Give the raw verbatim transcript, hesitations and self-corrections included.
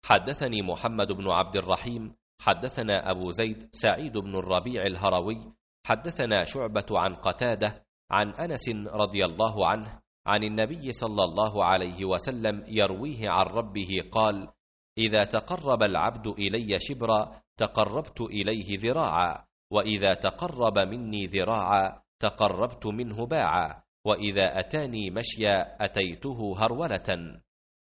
حدثني محمد بن عبد الرحيم حدثنا أبو زيد سعيد بن الربيع الهروي حدثنا شعبة عن قتادة عن أنس رضي الله عنه عن النبي صلى الله عليه وسلم يرويه عن ربه قال: إذا تقرب العبد إلي شبرا تقربت إليه ذراعا، وإذا تقرب مني ذراعا تقربت منه باعا، وإذا أتاني مشيا أتيته هرولة.